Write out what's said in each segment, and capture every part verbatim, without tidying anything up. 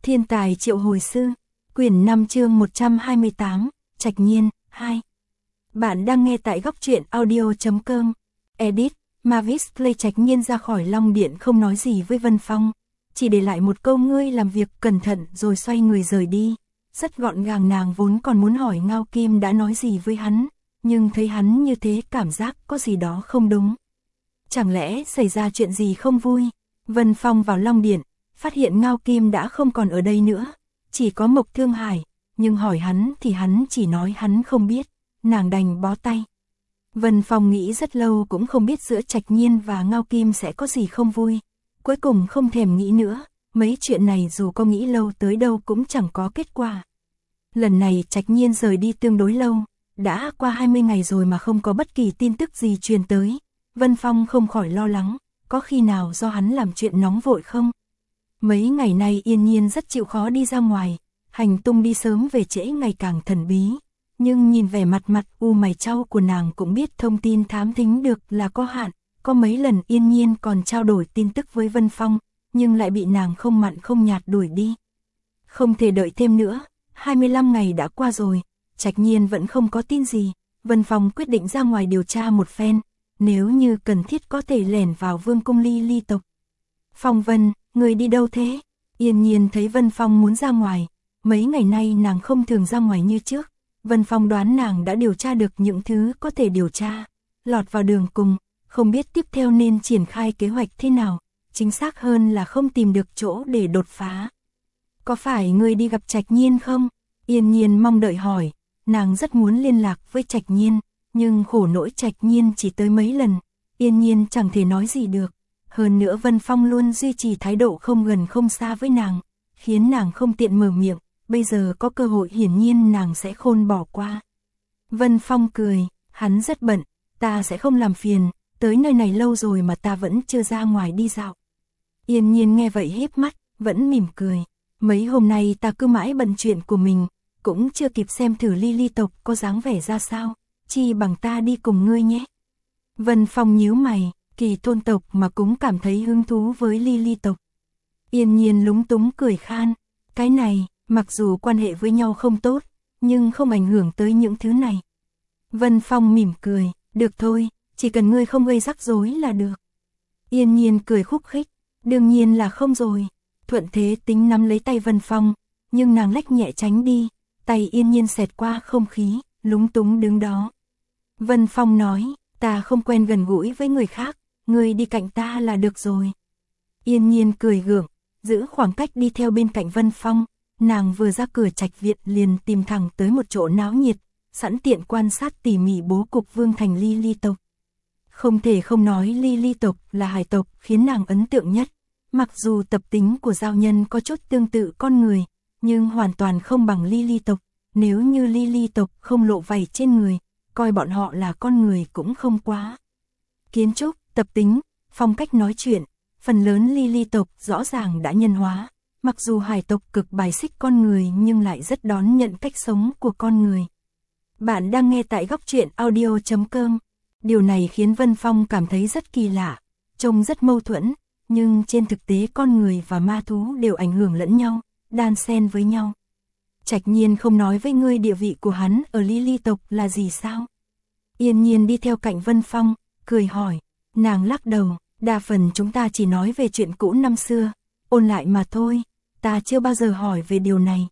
Thiên tài triệu hồi sư, quyển năm chương một trăm hai mươi tám, Trạch Nhiên, hai. Bạn đang nghe tại góc truyện audio chấm com. Edit, Mavis Play. Trạch Nhiên ra khỏi Long Điện không nói gì với Vân Phong, chỉ để lại một câu ngươi làm việc cẩn thận rồi xoay người rời đi. Rất gọn gàng. Nàng vốn còn muốn hỏi Ngao Kim đã nói gì với hắn, nhưng thấy hắn như thế cảm giác có gì đó không đúng. Chẳng lẽ xảy ra chuyện gì không vui? Vân Phong vào Long Điện, phát hiện Ngao Kim đã không còn ở đây nữa, chỉ có Mộc Thương Hải, nhưng hỏi hắn thì hắn chỉ nói hắn không biết, nàng đành bó tay. Vân Phong nghĩ rất lâu cũng không biết giữa Trạch Nhiên và Ngao Kim sẽ có gì không vui, cuối cùng không thèm nghĩ nữa, mấy chuyện này dù có nghĩ lâu tới đâu cũng chẳng có kết quả. Lần này Trạch Nhiên rời đi tương đối lâu, đã qua hai mươi ngày rồi mà không có bất kỳ tin tức gì truyền tới. Vân Phong không khỏi lo lắng, có khi nào do hắn làm chuyện nóng vội không? Mấy ngày nay Yên Nhiên rất chịu khó đi ra ngoài, hành tung đi sớm về trễ ngày càng thần bí, nhưng nhìn vẻ mặt mặt u mày chau của nàng cũng biết thông tin thám thính được là có hạn. Có mấy lần Yên Nhiên còn trao đổi tin tức với Vân Phong, nhưng lại bị nàng không mặn không nhạt đuổi đi. Không thể đợi thêm nữa, hai mươi lăm ngày đã qua rồi, Trạch Nhiên vẫn không có tin gì. Vân Phong quyết định ra ngoài điều tra một phen, nếu như cần thiết có thể lẻn vào vương cung Ly Ly tộc. Phong Vân, người đi đâu thế? Yên Nhiên thấy Vân Phong muốn ra ngoài, mấy ngày nay nàng không thường ra ngoài như trước. Vân Phong đoán nàng đã điều tra được những thứ có thể điều tra, lọt vào đường cùng, không biết tiếp theo nên triển khai kế hoạch thế nào, chính xác hơn là không tìm được chỗ để đột phá. Có phải ngươi đi gặp Trạch Nhiên không? Yên Nhiên mong đợi hỏi, nàng rất muốn liên lạc với Trạch Nhiên, nhưng khổ nỗi Trạch Nhiên chỉ tới mấy lần, Yên Nhiên chẳng thể nói gì được. Hơn nữa Vân Phong luôn duy trì thái độ không gần không xa với nàng, khiến nàng không tiện mở miệng, bây giờ có cơ hội hiển nhiên nàng sẽ khôn bỏ qua. Vân Phong cười, hắn rất bận, ta sẽ không làm phiền, tới nơi này lâu rồi mà ta vẫn chưa ra ngoài đi dạo. Yên Nhiên nghe vậy híp mắt, vẫn mỉm cười, mấy hôm nay ta cứ mãi bận chuyện của mình, cũng chưa kịp xem thử Ly Ly tộc có dáng vẻ ra sao, chi bằng ta đi cùng ngươi nhé. Vân Phong nhíu mày, Kỳ Tôn tộc mà cũng cảm thấy hứng thú với Ly Ly tộc. Yên Nhiên lúng túng cười khan, cái này, mặc dù quan hệ với nhau không tốt, nhưng không ảnh hưởng tới những thứ này. Vân Phong mỉm cười, được thôi, chỉ cần ngươi không gây rắc rối là được. Yên Nhiên cười khúc khích, đương nhiên là không rồi. Thuận Thế tính nắm lấy tay Vân Phong, nhưng nàng lách nhẹ tránh đi, tay Yên Nhiên xẹt qua không khí, lúng túng đứng đó. Vân Phong nói, ta không quen gần gũi với người khác, ngươi đi cạnh ta là được rồi. Yên Nhiên cười gượng, giữ khoảng cách đi theo bên cạnh Vân Phong. Nàng vừa ra cửa Trạch viện liền tìm thẳng tới một chỗ náo nhiệt, sẵn tiện quan sát tỉ mỉ bố cục vương thành Ly Ly tộc. Không thể không nói Ly Ly tộc là hải tộc khiến nàng ấn tượng nhất. Mặc dù tập tính của giao nhân có chút tương tự con người, nhưng hoàn toàn không bằng Ly Ly tộc. Nếu như Ly Ly tộc không lộ vảy trên người, coi bọn họ là con người cũng không quá. Kiến trúc, tập tính, phong cách nói chuyện, phần lớn Ly Ly tộc rõ ràng đã nhân hóa. Mặc dù hải tộc cực bài xích con người nhưng lại rất đón nhận cách sống của con người. Bạn đang nghe tại góc truyện audio chấm com. Điều này khiến Vân Phong cảm thấy rất kỳ lạ, trông rất mâu thuẫn, nhưng trên thực tế con người và ma thú đều ảnh hưởng lẫn nhau, đan xen với nhau. Trạch Nhiên không nói với ngươi địa vị của hắn ở Ly Ly tộc là gì sao? Yên Nhiên đi theo cạnh Vân Phong, cười hỏi, nàng lắc đầu, đa phần chúng ta chỉ nói về chuyện cũ năm xưa, ôn lại mà thôi. Ta chưa bao giờ hỏi về điều này.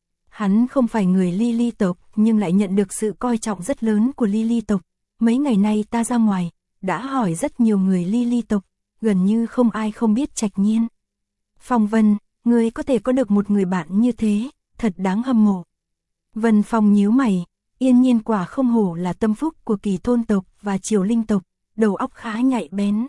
Hắn không phải người Ly Ly tộc nhưng lại nhận được sự coi trọng rất lớn của Ly Ly tộc. Mấy ngày nay ta ra ngoài, đã hỏi rất nhiều người Ly Ly tộc, gần như không ai không biết Trạch Nhiên. Phong Vân, ngươi có thể có được một người bạn như thế, thật đáng hâm mộ. Vân Phong nhíu mày, Yên Nhiên quả không hổ là tâm phúc của Kỳ Thôn tộc và Triều Linh tộc, đầu óc khá nhạy bén.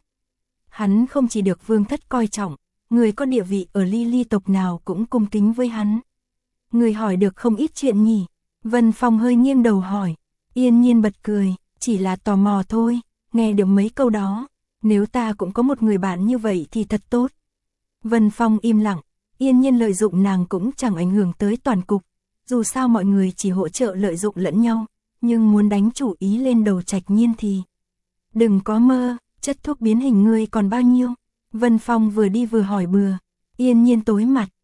Hắn không chỉ được vương thất coi trọng, người có địa vị ở Ly Ly tộc nào cũng cung kính với hắn. Người hỏi được không ít chuyện nhỉ? Vân Phong hơi nghiêng đầu hỏi. Yên Nhiên bật cười, chỉ là tò mò thôi, nghe được mấy câu đó. Nếu ta cũng có một người bạn như vậy thì thật tốt. Vân Phong im lặng, Yên Nhiên lợi dụng nàng cũng chẳng ảnh hưởng tới toàn cục. Dù sao mọi người chỉ hỗ trợ lợi dụng lẫn nhau, nhưng muốn đánh chủ ý lên đầu Trạch Nhiên thì... Đừng có mơ, chất thuốc biến hình ngươi còn bao nhiêu? Vân Phong vừa đi vừa hỏi bừa. Yên Nhiên tối mặt,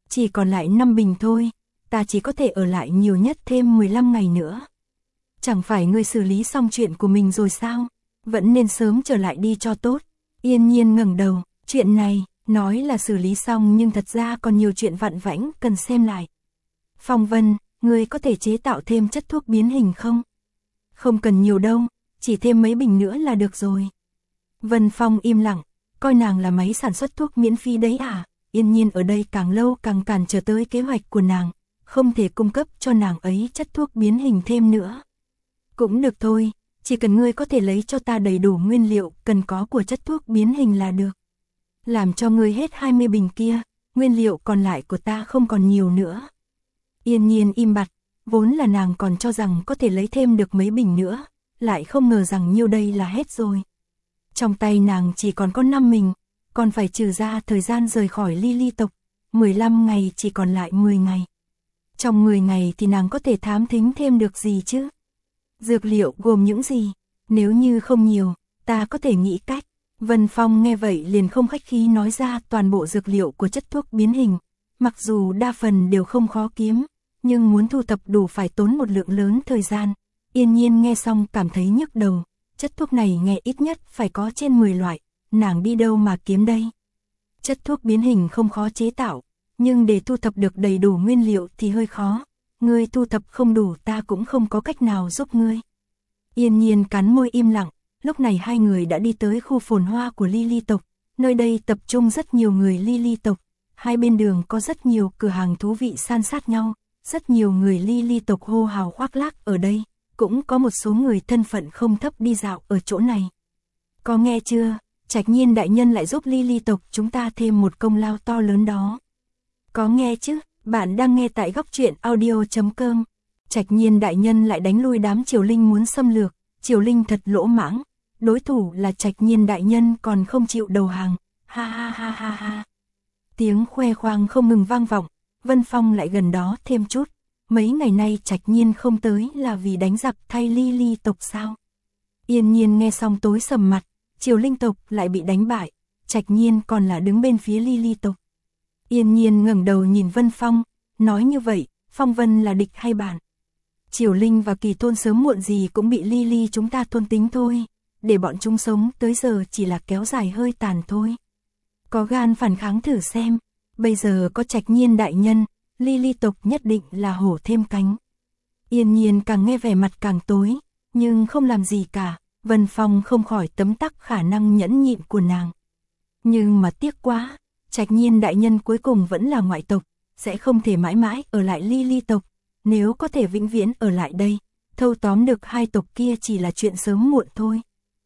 chỉ còn lại năm bình thôi, ta chỉ có thể ở lại nhiều nhất thêm mười lăm ngày nữa. Chẳng phải ngươi xử lý xong chuyện của mình rồi sao? Vẫn nên sớm trở lại đi cho tốt. Yên Nhiên ngẩng đầu, chuyện này, nói là xử lý xong nhưng thật ra còn nhiều chuyện vặn vãnh cần xem lại. Phong Vân, ngươi có thể chế tạo thêm chất thuốc biến hình không? Không cần nhiều đâu, chỉ thêm mấy bình nữa là được rồi. Vân Phong im lặng, coi nàng là máy sản xuất thuốc miễn phí đấy à? Yên Nhiên ở đây càng lâu càng cản trở tới kế hoạch của nàng, không thể cung cấp cho nàng ấy chất thuốc biến hình thêm nữa. Cũng được thôi, chỉ cần ngươi có thể lấy cho ta đầy đủ nguyên liệu cần có của chất thuốc biến hình là được. Làm cho ngươi hết hai mươi bình kia, nguyên liệu còn lại của ta không còn nhiều nữa. Yên Nhiên im bặt, vốn là nàng còn cho rằng có thể lấy thêm được mấy bình nữa, lại không ngờ rằng nhiêu đây là hết rồi. Trong tay nàng chỉ còn có năm bình, còn phải trừ ra thời gian rời khỏi Ly Ly tộc, mười lăm ngày chỉ còn lại mười ngày. Trong mười ngày thì nàng có thể thám thính thêm được gì chứ? Dược liệu gồm những gì? Nếu như không nhiều, ta có thể nghĩ cách. Vân Phong nghe vậy liền không khách khí nói ra toàn bộ dược liệu của chất thuốc biến hình. Mặc dù đa phần đều không khó kiếm, nhưng muốn thu thập đủ phải tốn một lượng lớn thời gian. Yên Nhiên nghe xong cảm thấy nhức đầu. Chất thuốc này nghe ít nhất phải có trên mười loại, nàng đi đâu mà kiếm đây? Chất thuốc biến hình không khó chế tạo, nhưng để thu thập được đầy đủ nguyên liệu thì hơi khó. Ngươi thu thập không đủ ta cũng không có cách nào giúp ngươi. Yên Nhiên cắn môi im lặng, lúc này hai người đã đi tới khu phồn hoa của Ly Ly tộc. Nơi đây tập trung rất nhiều người Ly Ly tộc, hai bên đường có rất nhiều cửa hàng thú vị san sát nhau, rất nhiều người Ly Ly tộc hô hào khoác lác ở đây, cũng có một số người thân phận không thấp đi dạo ở chỗ này. Có nghe chưa, Trạch Nhiên đại nhân lại giúp Ly Ly tộc chúng ta thêm một công lao to lớn đó. Có nghe chứ, bạn đang nghe tại góc truyện audio chấm com. Trạch Nhiên đại nhân lại đánh lui đám Triều Linh muốn xâm lược, Triều Linh thật lỗ mãng, đối thủ là Trạch Nhiên đại nhân còn không chịu đầu hàng, ha ha ha ha ha. Tiếng khoe khoang không ngừng vang vọng, Vân Phong lại gần đó thêm chút, mấy ngày nay Trạch Nhiên không tới là vì đánh giặc thay Ly Ly tộc sao? Yên Nhiên nghe xong tối sầm mặt, Triều Linh tộc lại bị đánh bại, Trạch Nhiên còn là đứng bên phía Ly Ly tộc. Yên Nhiên ngẩng đầu nhìn Vân Phong, nói như vậy, Phong Vân là địch hay bạn? Triều Linh và Kỳ Thôn sớm muộn gì cũng bị Ly Ly chúng ta thôn tính thôi, để bọn chúng sống tới giờ chỉ là kéo dài hơi tàn thôi. Có gan phản kháng thử xem, bây giờ có Trạch Nhiên đại nhân, Ly Ly tộc nhất định là hổ thêm cánh. Yên Nhiên càng nghe vẻ mặt càng tối, nhưng không làm gì cả, Vân Phong không khỏi tấm tắc khả năng nhẫn nhịn của nàng. Nhưng mà tiếc quá, Trạch Nhiên đại nhân cuối cùng vẫn là ngoại tộc, sẽ không thể mãi mãi ở lại Ly Ly tộc, nếu có thể vĩnh viễn ở lại đây, thâu tóm được hai tộc kia chỉ là chuyện sớm muộn thôi.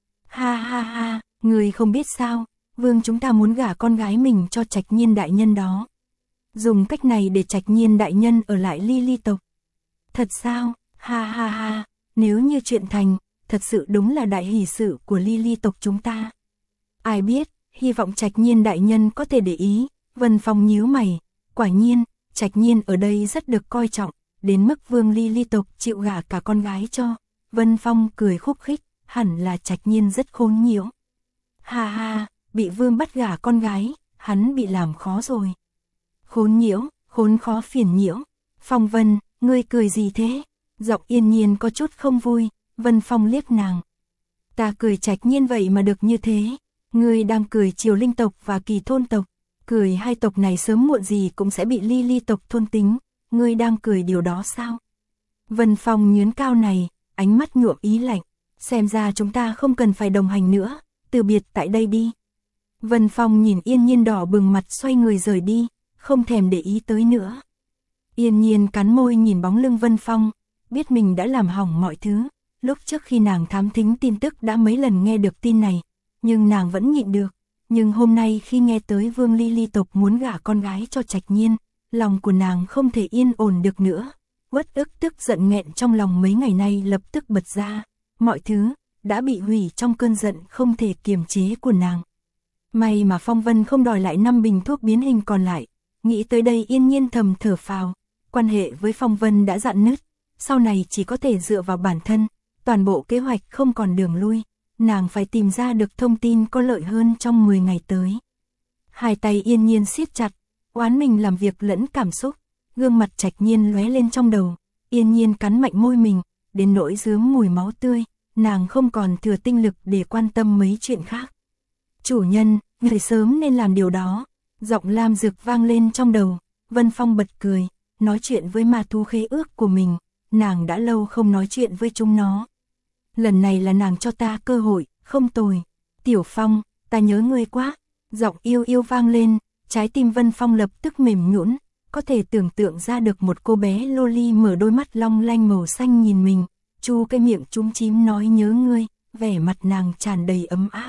Ha ha ha, người không biết sao, vương chúng ta muốn gả con gái mình cho Trạch Nhiên đại nhân đó. Dùng cách này để Trạch Nhiên đại nhân ở lại Ly Ly tộc. Thật sao, ha ha ha, nếu như chuyện thành, thật sự đúng là đại hỷ sự của Ly Ly tộc chúng ta. Ai biết, hy vọng Trạch Nhiên đại nhân có thể để ý. Vân Phong nhíu mày, quả nhiên, Trạch Nhiên ở đây rất được coi trọng, đến mức vương Ly Ly tộc chịu gả cả con gái cho. Vân Phong cười khúc khích, hẳn là Trạch Nhiên rất khôn nhiễu. Ha ha, bị vương bắt gả con gái, hắn bị làm khó rồi. Khốn nhiễu, khốn khó phiền nhiễu. Phong Vân, ngươi cười gì thế? Giọng Yên Nhiên có chút không vui. Vân Phong liếc nàng. Ta cười Trạch Nhiên vậy mà được như thế. Ngươi đang cười Triều Linh tộc và Kỳ Thôn tộc. Cười hai tộc này sớm muộn gì cũng sẽ bị Ly Ly tộc thôn tính. Ngươi đang cười điều đó sao? Vân Phong nhướn cao này, ánh mắt nhuộm ý lạnh. Xem ra chúng ta không cần phải đồng hành nữa, từ biệt tại đây đi. Vân Phong nhìn Yên Nhiên đỏ bừng mặt xoay người rời đi, không thèm để ý tới nữa. Yên Nhiên cắn môi nhìn bóng lưng Vân Phong, biết mình đã làm hỏng mọi thứ. Lúc trước khi nàng thám thính tin tức đã mấy lần nghe được tin này, nhưng nàng vẫn nhịn được. Nhưng hôm nay khi nghe tới vương Ly Ly tộc muốn gả con gái cho Trạch Nhiên, lòng của nàng không thể yên ổn được nữa. Uất ức tức giận nghẹn trong lòng mấy ngày nay lập tức bật ra. Mọi thứ đã bị hủy trong cơn giận không thể kiềm chế của nàng. May mà Phong Vân không đòi lại năm bình thuốc biến hình còn lại. Nghĩ tới đây Yên Nhiên thầm thở phào. Quan hệ với Phong Vân đã rạn nứt, sau này chỉ có thể dựa vào bản thân. Toàn bộ kế hoạch không còn đường lui, nàng phải tìm ra được thông tin có lợi hơn trong mười ngày tới. Hai tay Yên Nhiên siết chặt, oán mình làm việc lẫn cảm xúc, gương mặt Trạch Nhiên lóe lên trong đầu, Yên Nhiên cắn mạnh môi mình, đến nỗi rướm mùi máu tươi, nàng không còn thừa tinh lực để quan tâm mấy chuyện khác. Chủ nhân, người sớm nên làm điều đó, giọng Lam Dực vang lên trong đầu, Vân Phong bật cười, nói chuyện với ma thú khế ước của mình, nàng đã lâu không nói chuyện với chúng nó. Lần này là nàng cho ta cơ hội, không tồi. Tiểu Phong, ta nhớ ngươi quá, giọng yêu yêu vang lên, trái tim Vân Phong lập tức mềm nhũn, có thể tưởng tượng ra được một cô bé loli mở đôi mắt long lanh màu xanh nhìn mình, chu cái miệng chúm chím nói nhớ ngươi, vẻ mặt nàng tràn đầy ấm áp.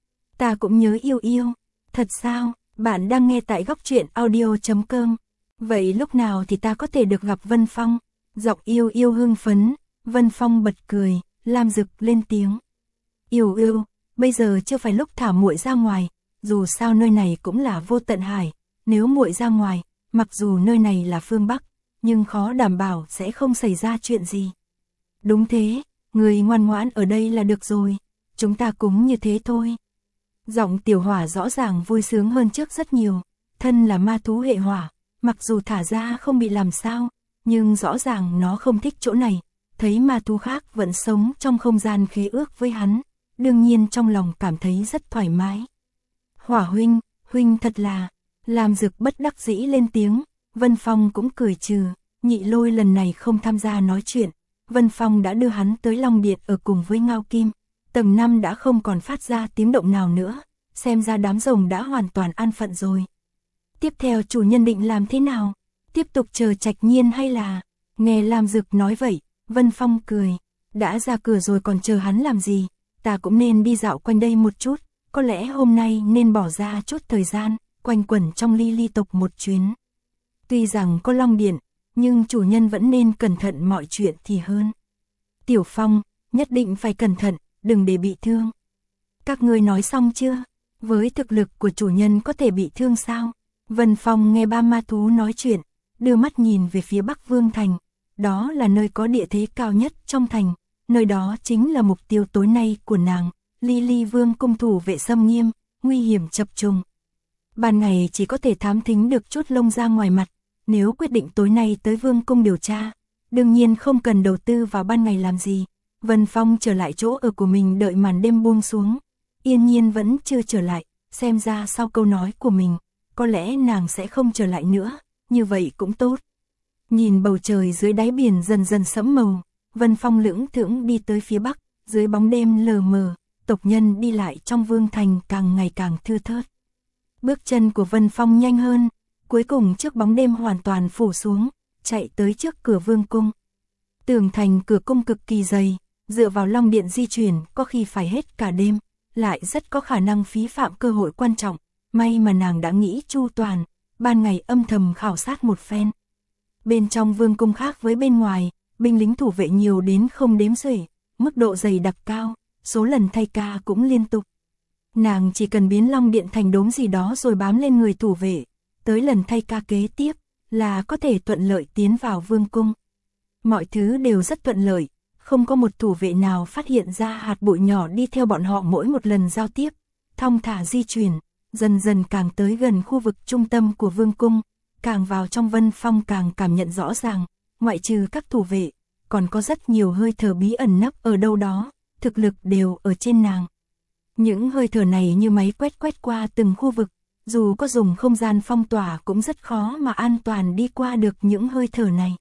Ta cũng nhớ yêu yêu, thật sao, bạn đang nghe tại góc truyện audio chấm com. Vậy lúc nào thì ta có thể được gặp Vân Phong? Giọng yêu yêu hưng phấn, Vân Phong bật cười, Lam Dực lên tiếng. Yêu yêu, bây giờ chưa phải lúc thả muội ra ngoài, dù sao nơi này cũng là vô tận hải, nếu muội ra ngoài, mặc dù nơi này là phương Bắc, nhưng khó đảm bảo sẽ không xảy ra chuyện gì. Đúng thế, người ngoan ngoãn ở đây là được rồi, chúng ta cũng như thế thôi. Giọng Tiểu Hỏa rõ ràng vui sướng hơn trước rất nhiều, thân là ma thú hệ hỏa, mặc dù thả ra không bị làm sao, nhưng rõ ràng nó không thích chỗ này, thấy ma thú khác vẫn sống trong không gian khế ước với hắn, đương nhiên trong lòng cảm thấy rất thoải mái. Hỏa huynh, huynh thật là, Lam Dực bất đắc dĩ lên tiếng, Vân Phong cũng cười trừ, Nhị Lôi lần này không tham gia nói chuyện, Vân Phong đã đưa hắn tới Long Điện ở cùng với Ngao Kim, tầng năm đã không còn phát ra tiếng động nào nữa, xem ra đám rồng đã hoàn toàn an phận rồi. Tiếp theo chủ nhân định làm thế nào? Tiếp tục chờ Trạch Nhiên hay là... Nghe Lam Dực nói vậy, Vân Phong cười, đã ra cửa rồi còn chờ hắn làm gì, ta cũng nên đi dạo quanh đây một chút, có lẽ hôm nay nên bỏ ra chút thời gian, quanh quẩn trong ly ly tộc một chuyến. Tuy rằng có Long Điện, nhưng chủ nhân vẫn nên cẩn thận mọi chuyện thì hơn. Tiểu Phong, nhất định phải cẩn thận, đừng để bị thương. Các ngươi nói xong chưa? Với thực lực của chủ nhân có thể bị thương sao? Vân Phong nghe ba ma thú nói chuyện, đưa mắt nhìn về phía Bắc Vương Thành. Đó là nơi có địa thế cao nhất trong thành, nơi đó chính là mục tiêu tối nay của nàng. Ly Ly Vương cung thủ vệ xâm nghiêm, nguy hiểm chập trùng. Ban ngày chỉ có thể thám thính được chút lông ra ngoài mặt, nếu quyết định tối nay tới Vương cung điều tra, đương nhiên không cần đầu tư vào ban ngày làm gì. Vân Phong trở lại chỗ ở của mình đợi màn đêm buông xuống. Yên Nhiên vẫn chưa trở lại, xem ra sau câu nói của mình, có lẽ nàng sẽ không trở lại nữa, như vậy cũng tốt. Nhìn bầu trời dưới đáy biển dần dần sẫm màu, Vân Phong lững thững đi tới phía bắc, dưới bóng đêm lờ mờ, tộc nhân đi lại trong Vương Thành càng ngày càng thưa thớt. Bước chân của Vân Phong nhanh hơn, cuối cùng trước bóng đêm hoàn toàn phủ xuống, chạy tới trước cửa Vương cung. Tường thành cửa cung cực kỳ dày, dựa vào Long Điện di chuyển có khi phải hết cả đêm, lại rất có khả năng phí phạm cơ hội quan trọng, may mà nàng đã nghĩ chu toàn, ban ngày âm thầm khảo sát một phen. Bên trong Vương cung khác với bên ngoài, binh lính thủ vệ nhiều đến không đếm xuể, mức độ dày đặc cao, số lần thay ca cũng liên tục. Nàng chỉ cần biến Long Điện thành đốm gì đó rồi bám lên người thủ vệ, tới lần thay ca kế tiếp là có thể thuận lợi tiến vào Vương cung. Mọi thứ đều rất thuận lợi, không có một thủ vệ nào phát hiện ra hạt bụi nhỏ đi theo bọn họ mỗi một lần giao tiếp, thong thả di chuyển, dần dần càng tới gần khu vực trung tâm của Vương cung, càng vào trong Vân Phong càng cảm nhận rõ ràng, ngoại trừ các thủ vệ, còn có rất nhiều hơi thở bí ẩn nấp ở đâu đó, thực lực đều ở trên nàng. Những hơi thở này như máy quét quét qua từng khu vực, dù có dùng không gian phong tỏa cũng rất khó mà an toàn đi qua được những hơi thở này.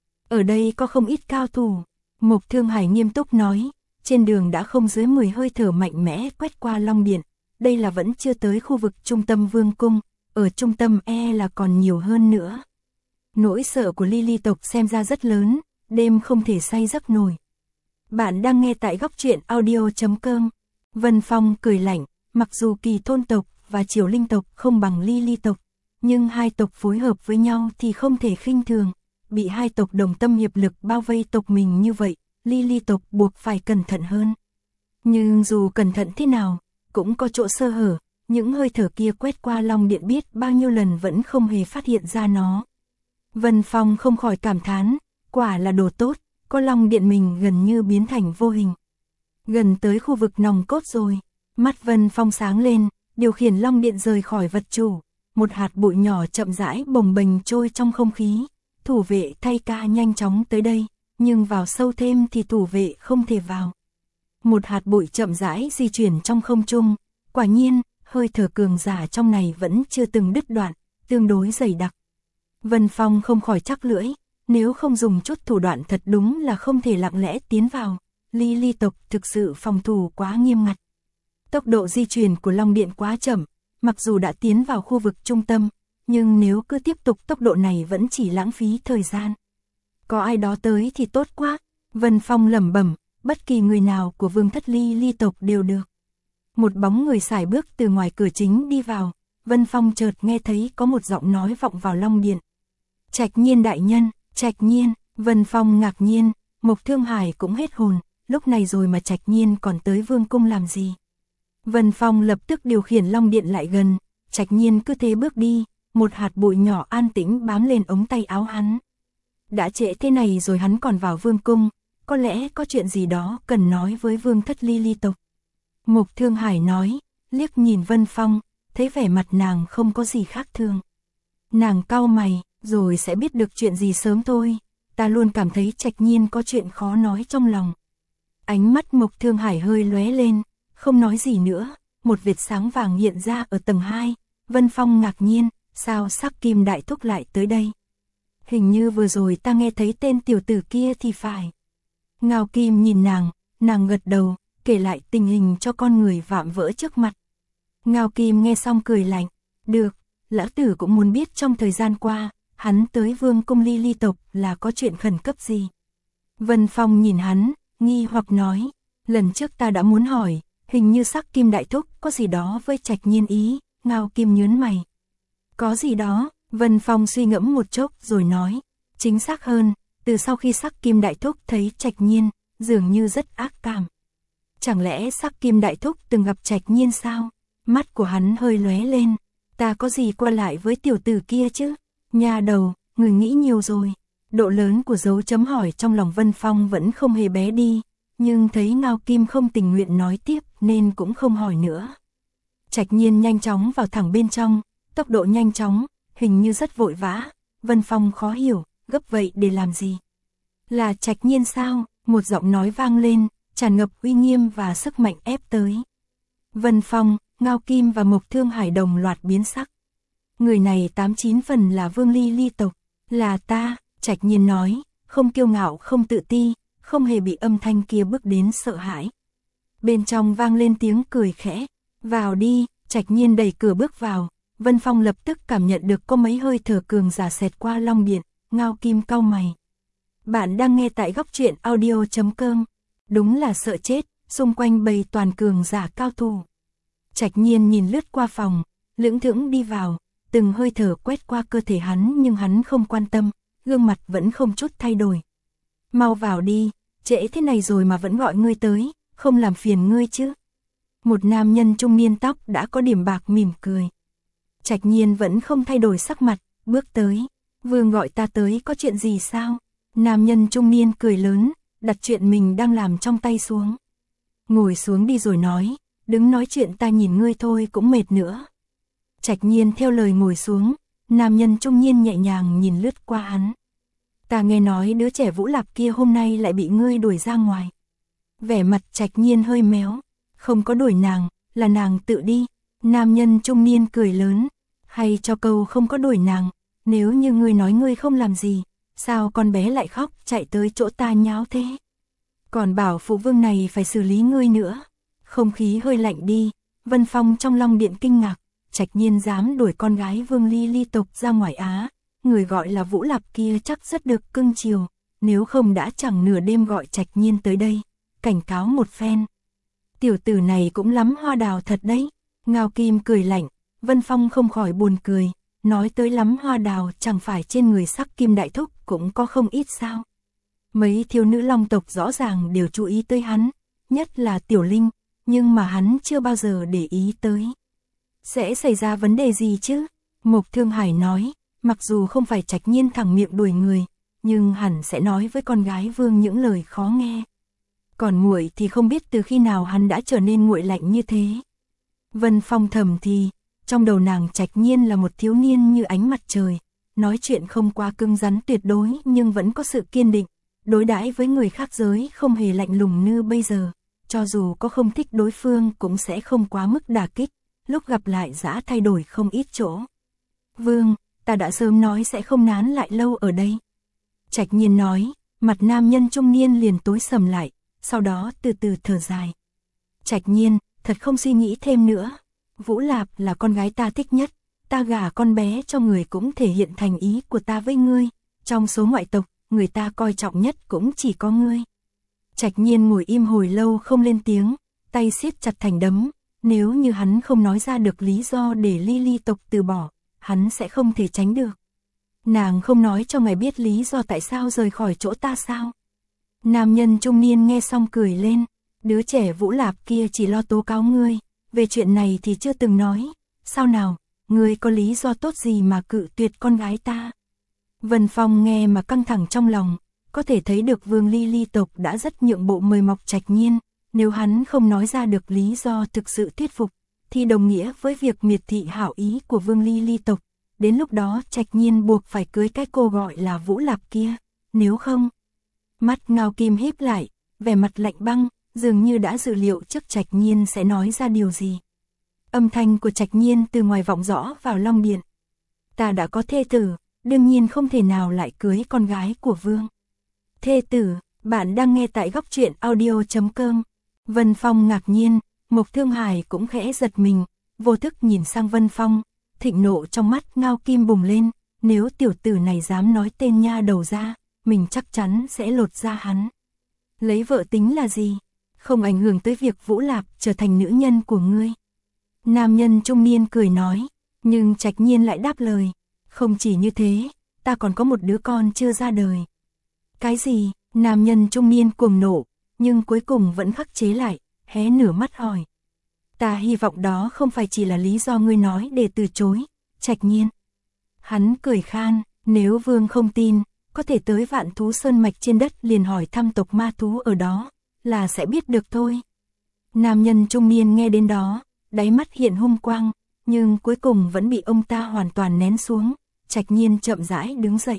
Ở đây có không ít cao thủ, Mộc Thương Hải nghiêm túc nói, trên đường đã không dưới mười hơi thở mạnh mẽ quét qua Long Điện, đây là vẫn chưa tới khu vực trung tâm Vương cung, ở trung tâm e là còn nhiều hơn nữa. Nỗi sợ của Ly Ly tộc xem ra rất lớn, đêm không thể say giấc nổi. Bạn đang nghe tại góc truyện audio chấm com. Vân Phong cười lạnh, mặc dù Kỳ Thôn tộc và Triều Linh tộc không bằng Ly Ly tộc, nhưng hai tộc phối hợp với nhau thì không thể khinh thường. Bị hai tộc đồng tâm hiệp lực bao vây tộc mình như vậy, Ly Ly tộc buộc phải cẩn thận hơn. Nhưng dù cẩn thận thế nào, cũng có chỗ sơ hở, những hơi thở kia quét qua Long Điện biết bao nhiêu lần vẫn không hề phát hiện ra nó. Vân Phong không khỏi cảm thán, quả là đồ tốt, có Long Điện mình gần như biến thành vô hình. Gần tới khu vực nòng cốt rồi, mắt Vân Phong sáng lên, điều khiển Long Điện rời khỏi vật chủ, một hạt bụi nhỏ chậm rãi bồng bềnh trôi trong không khí. Thủ vệ thay ca nhanh chóng tới đây, nhưng vào sâu thêm thì thủ vệ không thể vào. Một hạt bụi chậm rãi di chuyển trong không trung, quả nhiên, hơi thở cường giả trong này vẫn chưa từng đứt đoạn, tương đối dày đặc. Vân Phong không khỏi chắc lưỡi, nếu không dùng chút thủ đoạn thật đúng là không thể lặng lẽ tiến vào. Ly Ly tộc thực sự phòng thủ quá nghiêm ngặt. Tốc độ di chuyển của Long Điện quá chậm, mặc dù đã tiến vào khu vực trung tâm, nhưng nếu cứ tiếp tục tốc độ này vẫn chỉ lãng phí thời gian. Có ai đó tới thì tốt quá, Vân Phong lẩm bẩm, bất kỳ người nào của vương thất Ly Ly tộc đều được. Một bóng người sải bước từ ngoài cửa chính đi vào, Vân Phong chợt nghe thấy có một giọng nói vọng vào Long Điện. Trạch Nhiên đại nhân, Trạch Nhiên, Vân Phong ngạc nhiên, Mộc Thương Hải cũng hết hồn, lúc này rồi mà Trạch Nhiên còn tới vương cung làm gì. Vân Phong lập tức điều khiển Long Điện lại gần, Trạch Nhiên cứ thế bước đi, một hạt bụi nhỏ an tĩnh bám lên ống tay áo hắn. Đã trễ thế này rồi hắn còn vào vương cung, có lẽ có chuyện gì đó cần nói với vương thất Ly Ly tộc. Mộc Thương Hải nói, liếc nhìn Vân Phong, thấy vẻ mặt nàng không có gì khác thường. Nàng cau mày, rồi sẽ biết được chuyện gì sớm thôi, ta luôn cảm thấy Trạch Nhiên có chuyện khó nói trong lòng. Ánh mắt Mộc Thương Hải hơi lóe lên, không nói gì nữa, một vệt sáng vàng hiện ra ở tầng hai, Vân Phong ngạc nhiên, sao Sắc Kim đại thúc lại tới đây? Hình như vừa rồi ta nghe thấy tên tiểu tử kia thì phải. Ngao Kim nhìn nàng, nàng gật đầu, kể lại tình hình cho con người vạm vỡ trước mặt. Ngao Kim nghe xong cười lạnh, được, lão tử cũng muốn biết trong thời gian qua, hắn tới vương cung Ly Ly tộc là có chuyện khẩn cấp gì. Vân Phong nhìn hắn, nghi hoặc nói, lần trước ta đã muốn hỏi, hình như Sắc Kim đại thúc có gì đó với Trạch Nhiên ý. Ngao Kim nhớn mày. Có gì đó, Vân Phong suy ngẫm một chốc rồi nói, chính xác hơn, từ sau khi Sắc Kim đại thúc thấy Trạch Nhiên, dường như rất ác cảm. Chẳng lẽ Sắc Kim đại thúc từng gặp Trạch Nhiên sao? Mắt của hắn hơi lóe lên, ta có gì qua lại với tiểu tử kia chứ? Nhà đầu, người nghĩ nhiều rồi. Độ lớn của dấu chấm hỏi trong lòng Vân Phong vẫn không hề bé đi, nhưng thấy Ngao Kim không tình nguyện nói tiếp nên cũng không hỏi nữa. Trạch Nhiên nhanh chóng vào thẳng bên trong, tốc độ nhanh chóng, hình như rất vội vã. Vân Phong khó hiểu, gấp vậy để làm gì? Là Trạch Nhiên sao? Một giọng nói vang lên, tràn ngập uy nghiêm và sức mạnh ép tới. Vân Phong, Ngao Kim và Mộc Thương Hải đồng loạt biến sắc. Người này tám chín phần là vương Ly Ly tộc, là ta, Trạch Nhiên nói, không kiêu ngạo không tự ti, không hề bị âm thanh kia bức đến sợ hãi. Bên trong vang lên tiếng cười khẽ, vào đi, Trạch Nhiên đẩy cửa bước vào, Vân Phong lập tức cảm nhận được có mấy hơi thở cường giả xẹt qua Long Điện. Ngao Kim cau mày. Bạn đang nghe tại góc truyện audio chấm com. Đúng là sợ chết, xung quanh bầy toàn cường giả cao thủ. Trạch Nhiên nhìn lướt qua phòng, lững thững đi vào, từng hơi thở quét qua cơ thể hắn nhưng hắn không quan tâm, gương mặt vẫn không chút thay đổi. Mau vào đi, trễ thế này rồi mà vẫn gọi ngươi tới, không làm phiền ngươi chứ. Một nam nhân trung niên tóc đã có điểm bạc mỉm cười. Trạch Nhiên vẫn không thay đổi sắc mặt, bước tới. Vương gọi ta tới có chuyện gì sao? Nam nhân trung niên cười lớn, đặt chuyện mình đang làm trong tay xuống. Ngồi xuống đi rồi nói, đứng nói chuyện ta nhìn ngươi thôi cũng mệt nữa. Trạch Nhiên theo lời ngồi xuống, nam nhân trung niên nhẹ nhàng nhìn lướt qua hắn. Ta nghe nói đứa trẻ Vũ Lạp kia hôm nay lại bị ngươi đuổi ra ngoài. Vẻ mặt Trạch Nhiên hơi méo, không có đuổi nàng, là nàng tự đi. Nam nhân trung niên cười lớn, hay cho câu không có đuổi nàng, nếu như ngươi nói ngươi không làm gì, sao con bé lại khóc chạy tới chỗ ta nháo thế? Còn bảo phụ vương này phải xử lý ngươi nữa. Không khí hơi lạnh đi, Vân Phong trong Long Điện kinh ngạc, Trạch Nhiên dám đuổi con gái vương Ly Ly tộc ra ngoài Á, người gọi là Vũ Lạp kia chắc rất được cưng chiều, nếu không đã chẳng nửa đêm gọi Trạch Nhiên tới đây, cảnh cáo một phen. Tiểu tử này cũng lắm hoa đào thật đấy. Ngao Kim cười lạnh, Vân Phong không khỏi buồn cười, nói tới lắm hoa đào chẳng phải trên người Sắc Kim đại thúc cũng có không ít sao. Mấy thiếu nữ Long tộc rõ ràng đều chú ý tới hắn, nhất là Tiểu Linh, nhưng mà hắn chưa bao giờ để ý tới. Sẽ xảy ra vấn đề gì chứ? Mộc Thương Hải nói, mặc dù không phải Trạch Nhiên thẳng miệng đuổi người, nhưng hẳn sẽ nói với con gái vương những lời khó nghe. Còn muội thì không biết từ khi nào hắn đã trở nên nguội lạnh như thế. Vân Phong thầm thì, trong đầu nàng Trạch Nhiên là một thiếu niên như ánh mặt trời, nói chuyện không quá cứng rắn tuyệt đối nhưng vẫn có sự kiên định, đối đãi với người khác giới không hề lạnh lùng như bây giờ, cho dù có không thích đối phương cũng sẽ không quá mức đả kích, lúc gặp lại dã thay đổi không ít chỗ. Vương, ta đã sớm nói sẽ không nán lại lâu ở đây. Trạch Nhiên nói, mặt nam nhân trung niên liền tối sầm lại, sau đó từ từ thở dài. Trạch Nhiên, thật không suy nghĩ thêm nữa. Vũ Lạp là con gái ta thích nhất, ta gả con bé cho người cũng thể hiện thành ý của ta với ngươi, trong số ngoại tộc, người ta coi trọng nhất cũng chỉ có ngươi. Trạch Nhiên ngồi im hồi lâu không lên tiếng, tay siết chặt thành đấm, nếu như hắn không nói ra được lý do để Lily tộc từ bỏ, hắn sẽ không thể tránh được. Nàng không nói cho ngài biết lý do tại sao rời khỏi chỗ ta sao? Nam nhân trung niên nghe xong cười lên, đứa trẻ Vũ Lạp kia chỉ lo tố cáo ngươi, về chuyện này thì chưa từng nói, sao nào, ngươi có lý do tốt gì mà cự tuyệt con gái ta? Vân Phong nghe mà căng thẳng trong lòng, có thể thấy được Vương Lily tộc đã rất nhượng bộ mời mọc Trạch Nhiên, nếu hắn không nói ra được lý do thực sự thuyết phục, thì đồng nghĩa với việc miệt thị hảo ý của Vương Lily tộc, đến lúc đó Trạch Nhiên buộc phải cưới cái cô gọi là Vũ Lạp kia, nếu không. Mắt Ngao Kim híp lại, vẻ mặt lạnh băng, dường như đã dự liệu trước Trạch Nhiên sẽ nói ra điều gì. Âm thanh của Trạch Nhiên từ ngoài vọng rõ vào Long Điện. Ta đã có thê tử, đương nhiên không thể nào lại cưới con gái của Vương. Thê tử, bạn đang nghe tại góc truyện audio chấm com. Vân Phong ngạc nhiên, Mộc Thương Hải cũng khẽ giật mình, vô thức nhìn sang Vân Phong, thịnh nộ trong mắt Ngao Kim bùng lên, nếu tiểu tử này dám nói tên nha đầu ra, mình chắc chắn sẽ lột da hắn. Lấy vợ tính là gì? Không ảnh hưởng tới việc Vũ Lạp trở thành nữ nhân của ngươi. Nam nhân trung niên cười nói, nhưng Trạch Nhiên lại đáp lời, không chỉ như thế, ta còn có một đứa con chưa ra đời. Cái gì? Nam nhân trung niên cuồng nộ, nhưng cuối cùng vẫn khắc chế lại, hé nửa mắt hỏi. Ta hy vọng đó không phải chỉ là lý do ngươi nói để từ chối, Trạch Nhiên. Hắn cười khan, nếu Vương không tin, có thể tới Vạn Thú Sơn Mạch trên đất liền hỏi thăm tộc ma thú ở đó, là sẽ biết được thôi. Nam nhân trung niên nghe đến đó, đáy mắt hiện hung quang, nhưng cuối cùng vẫn bị ông ta hoàn toàn nén xuống, Trạch Nhiên chậm rãi đứng dậy.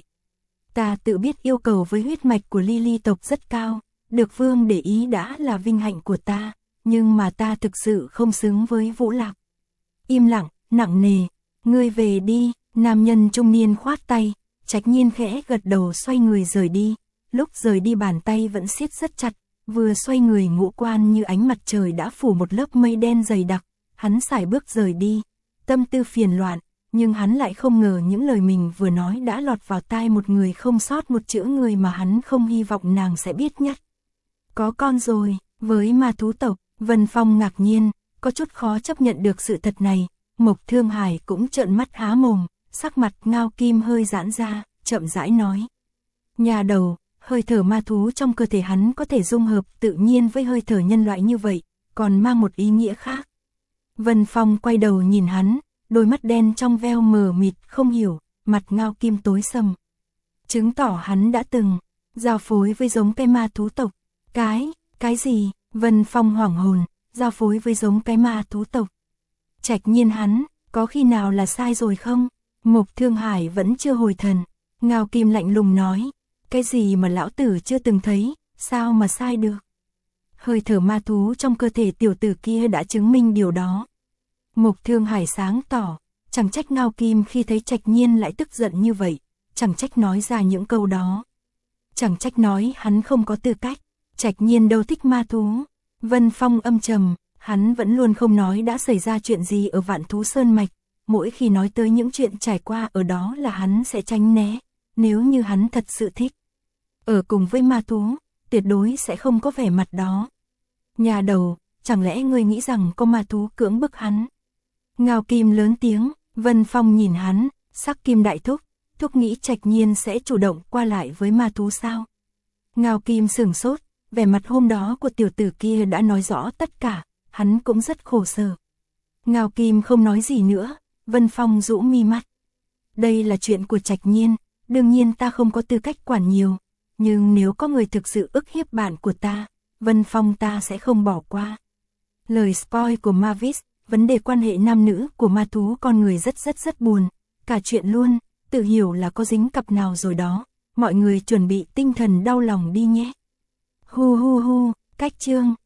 Ta tự biết yêu cầu với huyết mạch của Lily tộc rất cao, được Vương để ý đã là vinh hạnh của ta, nhưng mà ta thực sự không xứng với Vũ Lạp. Im lặng, nặng nề, ngươi về đi, nam nhân trung niên khoát tay, Trạch Nhiên khẽ gật đầu xoay người rời đi, lúc rời đi bàn tay vẫn siết rất chặt, vừa xoay người ngũ quan như ánh mặt trời đã phủ một lớp mây đen dày đặc, hắn sải bước rời đi, tâm tư phiền loạn, nhưng hắn lại không ngờ những lời mình vừa nói đã lọt vào tai một người không sót một chữ, người mà hắn không hy vọng nàng sẽ biết nhất. Có con rồi, với ma thú tộc, Vân Phong ngạc nhiên, có chút khó chấp nhận được sự thật này, Mộc Thương Hải cũng trợn mắt há mồm, sắc mặt Ngao Kim hơi giãn ra, chậm rãi nói. Nhà đầu, hơi thở ma thú trong cơ thể hắn có thể dung hợp tự nhiên với hơi thở nhân loại như vậy, còn mang một ý nghĩa khác. Vân Phong quay đầu nhìn hắn, đôi mắt đen trong veo mờ mịt không hiểu, mặt Ngao Kim tối sầm. Chứng tỏ hắn đã từng giao phối với giống cái ma thú tộc. Cái, cái gì? Vân Phong hoảng hồn, giao phối với giống cái ma thú tộc. Trạch Nhiên hắn, có khi nào là sai rồi không? Mộc Thương Hải vẫn chưa hồi thần. Ngao Kim lạnh lùng nói, cái gì mà lão tử chưa từng thấy, sao mà sai được? Hơi thở ma thú trong cơ thể tiểu tử kia đã chứng minh điều đó. Mộc Thương Hải sáng tỏ, chẳng trách Ngao Kim khi thấy Trạch Nhiên lại tức giận như vậy, chẳng trách nói ra những câu đó. Chẳng trách nói hắn không có tư cách, Trạch Nhiên đâu thích ma thú. Vân Phong âm trầm, hắn vẫn luôn không nói đã xảy ra chuyện gì ở Vạn Thú Sơn Mạch, mỗi khi nói tới những chuyện trải qua ở đó là hắn sẽ tránh né, nếu như hắn thật sự thích. Ở cùng với ma thú, tuyệt đối sẽ không có vẻ mặt đó. Nhà đầu, chẳng lẽ ngươi nghĩ rằng có ma thú cưỡng bức hắn? Ngao Kim lớn tiếng, Vân Phong nhìn hắn, sắc kim đại thúc, thúc nghĩ Trạch Nhiên sẽ chủ động qua lại với ma thú sao? Ngao Kim sửng sốt, vẻ mặt hôm đó của tiểu tử kia đã nói rõ tất cả, hắn cũng rất khổ sở. Ngao Kim không nói gì nữa, Vân Phong rũ mi mắt. Đây là chuyện của Trạch Nhiên, đương nhiên ta không có tư cách quản nhiều, nhưng nếu có người thực sự ức hiếp bạn của ta, Vân Phong ta sẽ không bỏ qua. Lời spoil của Mavis, vấn đề quan hệ nam nữ của ma thú con người rất rất rất buồn, cả chuyện luôn, tự hiểu là có dính cặp nào rồi đó, mọi người chuẩn bị tinh thần đau lòng đi nhé. Hu hu hu, cách chương.